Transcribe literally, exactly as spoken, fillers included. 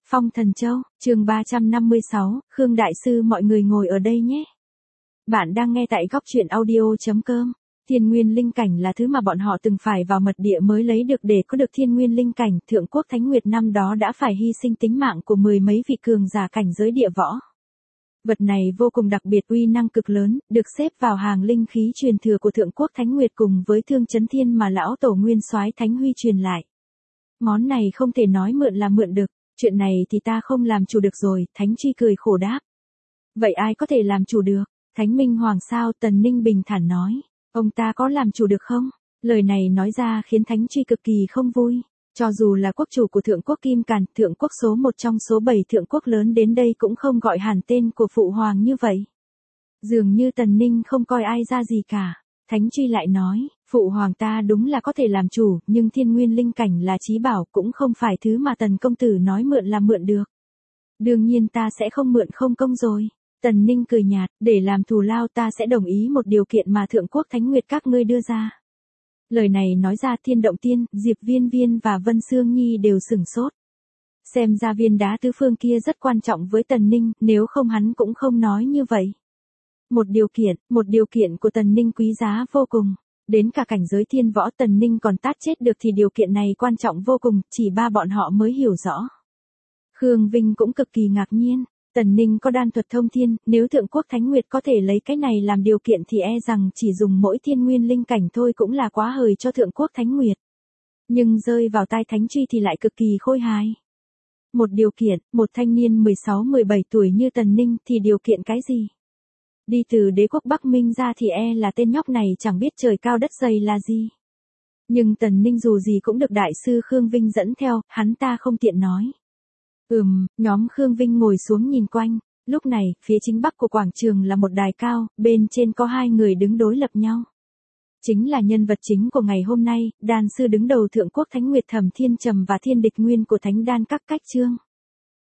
Phong Thần Châu, chương ba trăm năm mươi sáu, Khương Đại Sư mọi người ngồi ở đây nhé. Bạn đang nghe tại góc truyện audio chấm com. Thiên nguyên linh cảnh là thứ mà bọn họ từng phải vào mật địa mới lấy được. Để có được thiên nguyên linh cảnh, Thượng Quốc Thánh Nguyệt năm đó đã phải hy sinh tính mạng của mười mấy vị cường giả cảnh giới địa võ. Vật này vô cùng đặc biệt, uy năng cực lớn, được xếp vào hàng linh khí truyền thừa của Thượng Quốc Thánh Nguyệt cùng với Thương Chấn Thiên mà lão tổ Nguyên Soái Thánh Huy truyền lại. Món này không thể nói mượn là mượn được, chuyện này thì ta không làm chủ được rồi, Thánh Chi cười khổ đáp. Vậy ai có thể làm chủ được? Thánh Minh Hoàng sao? Tần Ninh bình thản nói. Ông ta có làm chủ được không? Lời này nói ra khiến Thánh Chi cực kỳ không vui. Cho dù là quốc chủ của Thượng Quốc Kim Càn, Thượng Quốc số một trong số bảy Thượng Quốc lớn đến đây cũng không gọi hẳn tên của Phụ Hoàng như vậy. Dường như Tần Ninh không coi ai ra gì cả. Thánh Chi lại nói, Phụ Hoàng ta đúng là có thể làm chủ, nhưng thiên nguyên linh cảnh là chí bảo, cũng không phải thứ mà Tần công tử nói mượn là mượn được. Đương nhiên ta sẽ không mượn không công rồi. Tần Ninh cười nhạt, để làm thù lao ta sẽ đồng ý một điều kiện mà Thượng Quốc Thánh Nguyệt các ngươi đưa ra. Lời này nói ra Thiên Động Tiên, Diệp Viên Viên và Vân Sương Nhi đều sửng sốt. Xem ra viên đá tứ phương kia rất quan trọng với Tần Ninh, nếu không hắn cũng không nói như vậy. Một điều kiện, một điều kiện của Tần Ninh quý giá vô cùng. Đến cả cảnh giới thiên võ Tần Ninh còn tát chết được thì điều kiện này quan trọng vô cùng, chỉ ba bọn họ mới hiểu rõ. Khương Vinh cũng cực kỳ ngạc nhiên. Tần Ninh có đan thuật thông thiên, nếu Thượng Quốc Thánh Nguyệt có thể lấy cái này làm điều kiện thì e rằng chỉ dùng mỗi thiên nguyên linh cảnh thôi cũng là quá hời cho Thượng Quốc Thánh Nguyệt. Nhưng rơi vào tai Thánh Chi thì lại cực kỳ khôi hài. Một điều kiện, một thanh niên mười sáu mười bảy tuổi như Tần Ninh thì điều kiện cái gì? Đi từ đế quốc Bắc Minh ra thì e là tên nhóc này chẳng biết trời cao đất dày là gì. Nhưng Tần Ninh dù gì cũng được Đại sư Khương Vinh dẫn theo, hắn ta không tiện nói. Ừm, nhóm Khương Vinh ngồi xuống nhìn quanh. Lúc này, phía chính bắc của quảng trường là một đài cao, bên trên có hai người đứng đối lập nhau. Chính là nhân vật chính của ngày hôm nay, đan sư đứng đầu Thượng Quốc Thánh Nguyệt Thẩm Thiên Trầm và thiên địch nguyên của Thánh Đan Các Cách Trương.